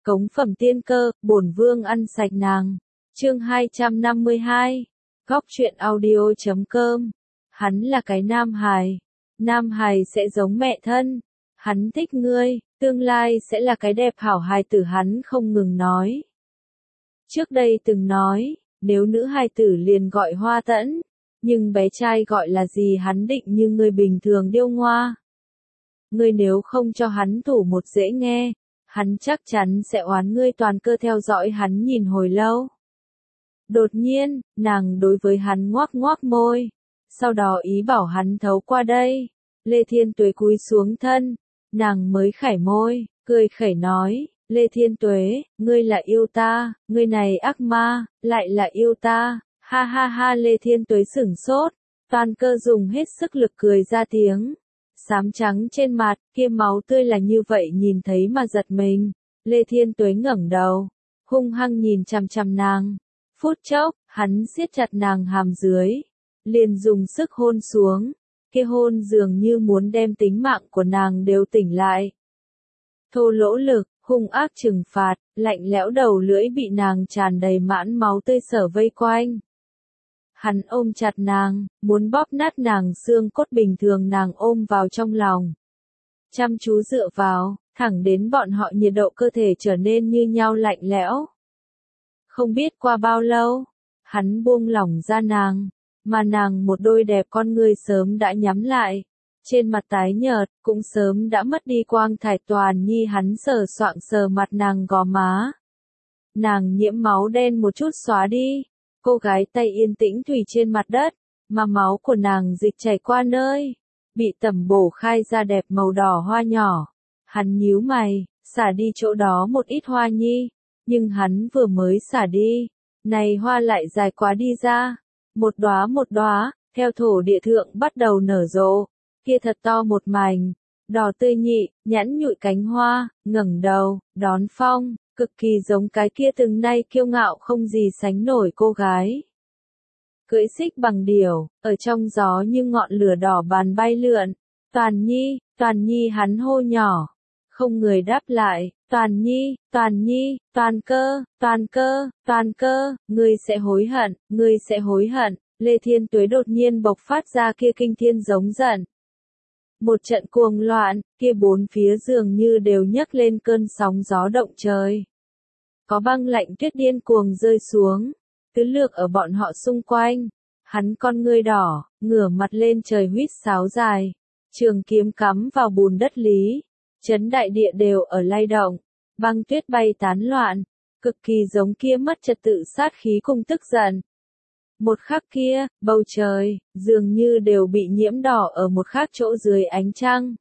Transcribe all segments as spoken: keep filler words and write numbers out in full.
Cống phẩm tiên cơ, bổn vương ăn sạch nàng. Chương hai trăm năm mươi hai. Góc truyện audio chấm com. Hắn là cái nam hài. Nam hài sẽ giống mẹ thân. Hắn thích ngươi, tương lai sẽ là cái đẹp hảo hài tử, hắn không ngừng nói. Trước đây từng nói, nếu nữ hài tử liền gọi Hoa Tẫn, nhưng bé trai gọi là gì hắn định như người bình thường điêu ngoa. Ngươi nếu không cho hắn thủ một dễ nghe, hắn chắc chắn sẽ oán ngươi. Toàn cơ theo dõi hắn nhìn hồi lâu. Đột nhiên, nàng đối với hắn ngoác ngoác môi, sau đó ý bảo hắn thấu qua đây. Lê Thiên Tuế cúi xuống thân, nàng mới khải môi, cười khẩy nói, Lê Thiên Tuế, ngươi là yêu ta, ngươi này ác ma, lại là yêu ta, ha ha ha. Lê Thiên Tuế sửng sốt, toàn cơ dùng hết sức lực cười ra tiếng. Xám trắng trên mặt, kia máu tươi là như vậy nhìn thấy mà giật mình. Lê Thiên Tuế ngẩng đầu, hung hăng nhìn chằm chằm nàng. Phút chốc, hắn siết chặt nàng hàm dưới, liền dùng sức hôn xuống. Kia hôn dường như muốn đem tính mạng của nàng đều tỉnh lại. Thô lỗ lực, hung ác trừng phạt, lạnh lẽo đầu lưỡi bị nàng tràn đầy mãn máu tươi sở vây quanh. Hắn ôm chặt nàng, muốn bóp nát nàng xương cốt bình thường nàng ôm vào trong lòng. Chăm chú dựa vào, thẳng đến bọn họ nhiệt độ cơ thể trở nên như nhau lạnh lẽo. Không biết qua bao lâu, hắn buông lỏng ra nàng, mà nàng một đôi đẹp con ngươi sớm đã nhắm lại. Trên mặt tái nhợt, cũng sớm đã mất đi quang thải. Toàn nhi hắn sờ soạng sờ mặt nàng gò má. Nàng nhiễm máu đen một chút xóa đi. Cô gái tay yên tĩnh thủy trên mặt đất, mà máu của nàng dịch chảy qua nơi bị tẩm bổ khai ra đẹp màu đỏ hoa nhỏ. Hắn nhíu mày, xả đi chỗ đó một ít hoa nhi, nhưng hắn vừa mới xả đi, này hoa lại dài quá đi ra, một đóa một đóa, theo thổ địa thượng bắt đầu nở rộ, kia thật to một mảnh, đỏ tươi nhị, nhẵn nhụi cánh hoa, ngẩng đầu, đón phong. Cực kỳ giống cái kia từng nay kiêu ngạo không gì sánh nổi cô gái. Cưỡi xích bằng điểu, ở trong gió như ngọn lửa đỏ bàn bay lượn. Toàn nhi, toàn nhi hắn hô nhỏ. Không người đáp lại, toàn nhi, toàn nhi, toàn cơ, toàn cơ, toàn cơ, ngươi sẽ hối hận, ngươi sẽ hối hận. Lê Thiên Tuế đột nhiên bộc phát ra kia kinh thiên giống giận. Một trận cuồng loạn, kia bốn phía dường như đều nhấc lên cơn sóng gió động trời. Có băng lạnh tuyết điên cuồng rơi xuống, tứ lược ở bọn họ xung quanh. Hắn con ngươi đỏ, ngửa mặt lên trời huýt sáo dài, trường kiếm cắm vào bùn đất lý, chấn đại địa đều ở lay động, băng tuyết bay tán loạn, cực kỳ giống kia mất trật tự sát khí cùng tức giận. Một khắc kia, bầu trời, dường như đều bị nhiễm đỏ ở một khác chỗ dưới ánh trăng.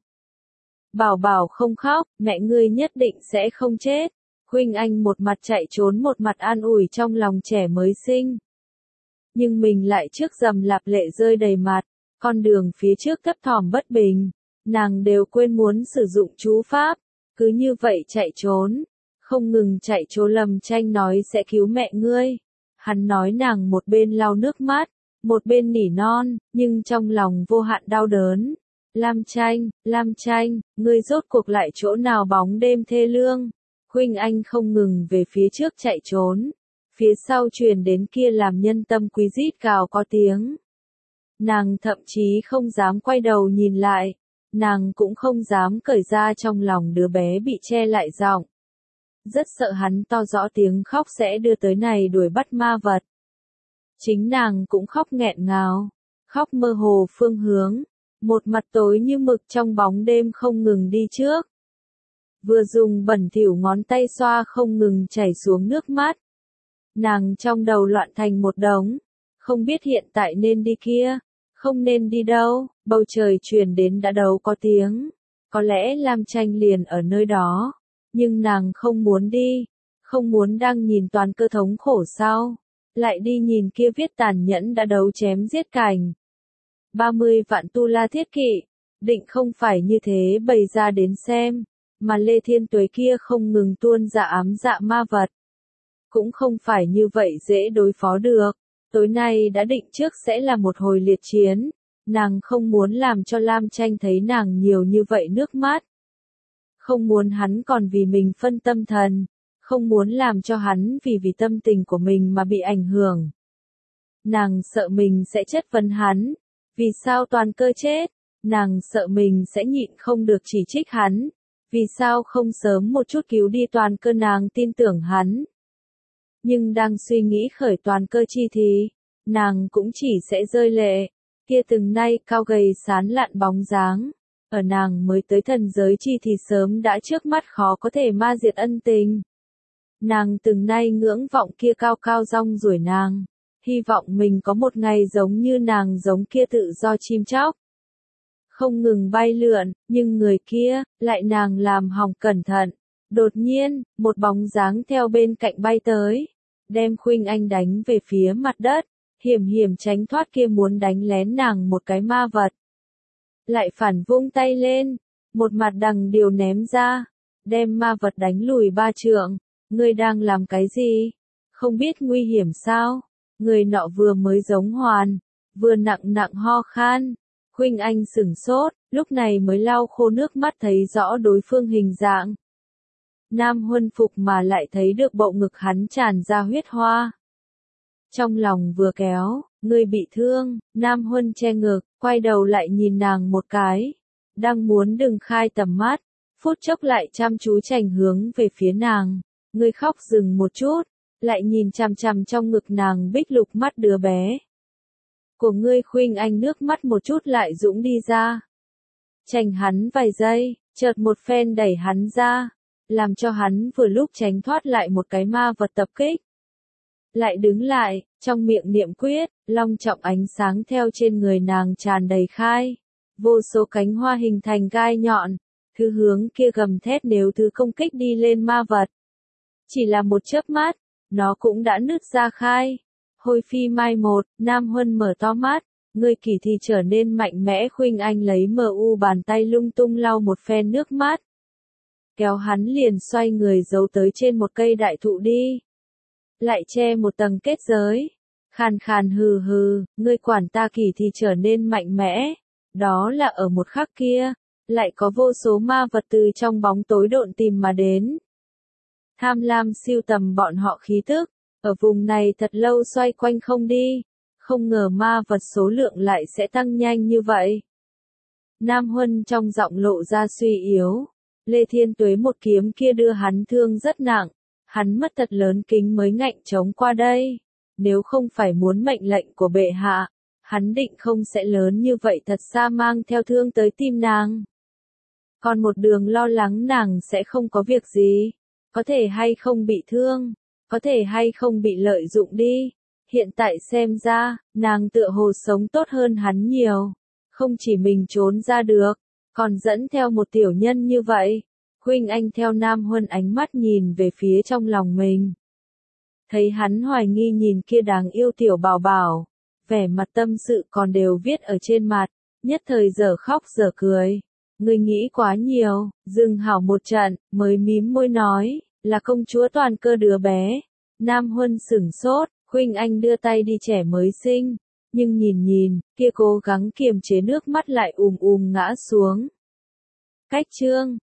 Bảo bảo không khóc, mẹ ngươi nhất định sẽ không chết. Huynh Anh một mặt chạy trốn một mặt an ủi trong lòng trẻ mới sinh. Nhưng mình lại trước rầm lạp lệ rơi đầy mặt, con đường phía trước thấp thỏm bất bình, nàng đều quên muốn sử dụng chú pháp, cứ như vậy chạy trốn, không ngừng chạy trốn. Lâm Tranh nói sẽ cứu mẹ ngươi. Hắn nói nàng một bên lau nước mắt, một bên nỉ non, nhưng trong lòng vô hạn đau đớn. Lam Tranh, Lam Tranh, ngươi rốt cuộc lại chỗ nào bóng đêm thê lương. Huynh Anh không ngừng về phía trước chạy trốn, phía sau truyền đến kia làm nhân tâm quý rít gào có tiếng. Nàng thậm chí không dám quay đầu nhìn lại, nàng cũng không dám cởi ra trong lòng đứa bé bị che lại giọng. Rất sợ hắn to rõ tiếng khóc sẽ đưa tới này đuổi bắt ma vật. Chính nàng cũng khóc nghẹn ngào, khóc mơ hồ phương hướng, một mặt tối như mực trong bóng đêm không ngừng đi trước. Vừa dùng bẩn thỉu ngón tay xoa không ngừng chảy xuống nước mắt. Nàng trong đầu loạn thành một đống, không biết hiện tại nên đi kia, không nên đi đâu. Bầu trời truyền đến đã đâu có tiếng, có lẽ Lam Tranh liền ở nơi đó, nhưng nàng không muốn đi, không muốn đang nhìn toàn cơ thống khổ sau, lại đi nhìn kia viết tàn nhẫn đã đấu chém giết cảnh. ba mươi vạn tu la thiết kỵ, định không phải như thế bày ra đến xem. Mà Lê Thiên Tuế kia không ngừng tuôn ra ám dạ ma vật. Cũng không phải như vậy dễ đối phó được. Tối nay đã định trước sẽ là một hồi liệt chiến. Nàng không muốn làm cho Lam Tranh thấy nàng nhiều như vậy nước mắt. Không muốn hắn còn vì mình phân tâm thần. không muốn làm cho hắn vì vì tâm tình của mình mà bị ảnh hưởng. Nàng sợ mình sẽ chất vấn hắn, vì sao Toàn Cơ chết, nàng sợ mình sẽ nhịn không được chỉ trích hắn, vì sao không sớm một chút cứu đi Toàn Cơ. Nàng tin tưởng hắn. Nhưng đang suy nghĩ khởi Toàn Cơ chi thì, nàng cũng chỉ sẽ rơi lệ, kia từng nay cao gầy sán lạn bóng dáng, ở nàng mới tới thần giới chi thì sớm đã trước mắt khó có thể ma diệt ân tình. Nàng từng nay ngưỡng vọng kia cao cao rong ruổi nàng, hy vọng mình có một ngày giống như nàng giống kia tự do chim chóc. Không ngừng bay lượn, nhưng người kia, lại nàng làm hỏng cẩn thận. Đột nhiên, một bóng dáng theo bên cạnh bay tới, đem Khuynh Anh đánh về phía mặt đất, hiểm hiểm tránh thoát kia muốn đánh lén nàng một cái ma vật. Lại phản vung tay lên, một mặt đằng điều ném ra, đem ma vật đánh lùi ba trượng. Ngươi đang làm cái gì? Không biết nguy hiểm sao? Người nọ vừa mới giống hoàn, vừa nặng nặng ho khan. Khuynh Anh sửng sốt, lúc này mới lau khô nước mắt thấy rõ đối phương hình dạng. Nam Huân phục mà lại thấy được bộ ngực hắn tràn ra huyết hoa. Trong lòng vừa kéo, ngươi bị thương, Nam Huân che ngực, quay đầu lại nhìn nàng một cái. Đang muốn đừng khai tầm mắt, phút chốc lại chăm chú chành hướng về phía nàng. Ngươi khóc dừng một chút, lại nhìn chằm chằm trong ngực nàng bích lục mắt đứa bé. Của ngươi. Khuynh Anh nước mắt một chút lại dũng đi ra. Chành hắn vài giây, chợt một phen đẩy hắn ra, làm cho hắn vừa lúc tránh thoát lại một cái ma vật tập kích. Lại đứng lại, trong miệng niệm quyết, long trọng ánh sáng theo trên người nàng tràn đầy khai. Vô số cánh hoa hình thành gai nhọn, thứ hướng kia gầm thét nếu thứ công kích đi lên ma vật. Chỉ là một chớp mắt, nó cũng đã nứt ra khai. Hôi phi mai một, Nam Huân mở to mắt, ngươi kỳ thì trở nên mạnh mẽ. Khuynh Anh lấy mờ u bàn tay lung tung lau một phen nước mắt. Kéo hắn liền xoay người giấu tới trên một cây đại thụ đi. Lại che một tầng kết giới. Khàn khàn hừ hừ, ngươi quản ta kỳ thì trở nên mạnh mẽ. Đó là ở một khắc kia, lại có vô số ma vật từ trong bóng tối độn tìm mà đến. Tham lam siêu tầm bọn họ khí tức, ở vùng này thật lâu xoay quanh không đi, không ngờ ma vật số lượng lại sẽ tăng nhanh như vậy. Nam Huân trong giọng lộ ra suy yếu, Lê Thiên Tuế một kiếm kia đưa hắn thương rất nặng, hắn mất thật lớn kính mới ngạnh chống qua đây, nếu không phải muốn mệnh lệnh của bệ hạ, hắn định không sẽ lớn như vậy thật xa mang theo thương tới tim nàng. Còn một đường lo lắng nàng sẽ không có việc gì. Có thể hay không bị thương, có thể hay không bị lợi dụng đi. Hiện tại xem ra, nàng tựa hồ sống tốt hơn hắn nhiều. Không chỉ mình trốn ra được, còn dẫn theo một tiểu nhân như vậy. Khuynh Anh theo Nam Huân ánh mắt nhìn về phía trong lòng mình. Thấy hắn hoài nghi nhìn kia đáng yêu tiểu bảo bảo. Vẻ mặt tâm sự còn đều viết ở trên mặt, nhất thời giờ khóc giờ cười. Ngươi nghĩ quá nhiều, dừng hảo một trận, mới mím môi nói, là công chúa Toàn Cơ đứa bé. Nam Huân sửng sốt, Khuynh Anh đưa tay đi trẻ mới sinh, nhưng nhìn nhìn, kia cố gắng kiềm chế nước mắt lại ùm ùm ngã xuống. Cách chương